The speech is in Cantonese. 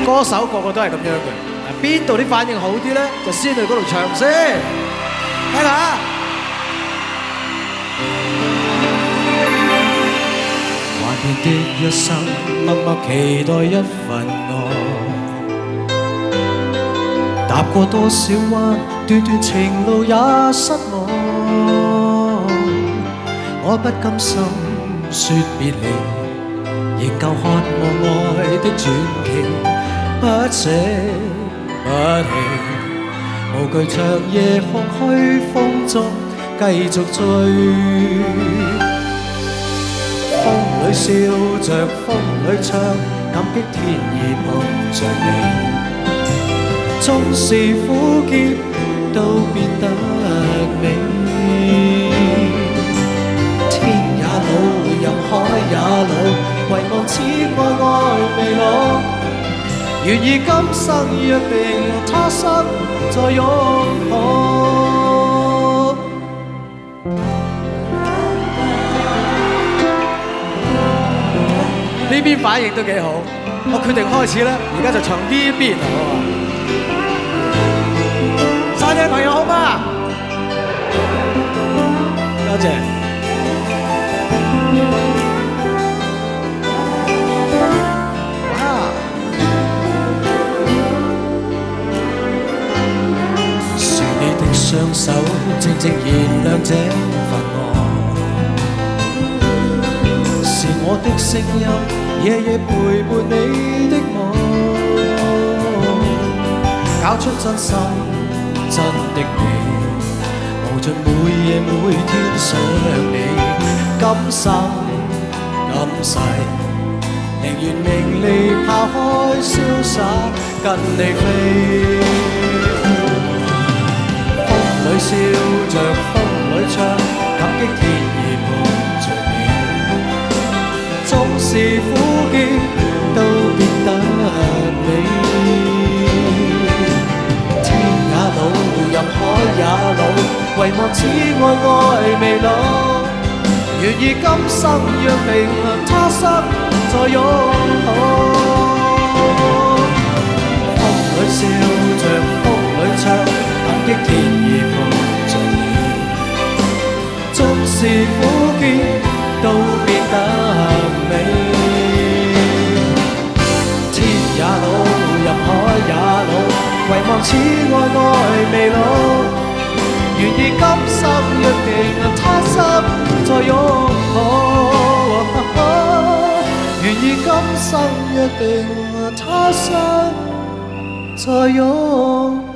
歌手個個都係咁樣嘅，邊度啲反應好啲咧，就先去嗰度唱先，聽下。幻變的一生，默默期待一份愛，踏過多少彎，段段情路也失望，我不甘心說別離，仍舊渴望愛的傳奇，不捨不棄，無懼長夜空虛風中繼續追，風裏笑着風裏唱，感激天意碰着你，縱是苦澀都變得美，天也老任海也老，唯望此愛愛未老，願意今生約定他生再擁抱。呢邊反應都幾好，我決定開始咧，而家就唱呢邊好啊！山頂朋友好嗎？多謝。哇！是你的雙手靜靜燃亮這份愛，是我的聲音夜夜陪伴你的夢，搞出真心真的你，無盡每夜每天想你，今生今世寧願名利拋開瀟灑跟你飛，風裏笑着風裏唱，感激天意碰着你，縱是苦澀都變得美，天也老任海也老，唯望此愛愛未老，願意今生約定他生再擁抱，風裏笑着風裏唱，感激天意碰着你，縱是苦澀都變得美，天也老任海也老，唯望此愛愛未老，願意今生約定他生再擁抱，願意今生約定他生再擁抱。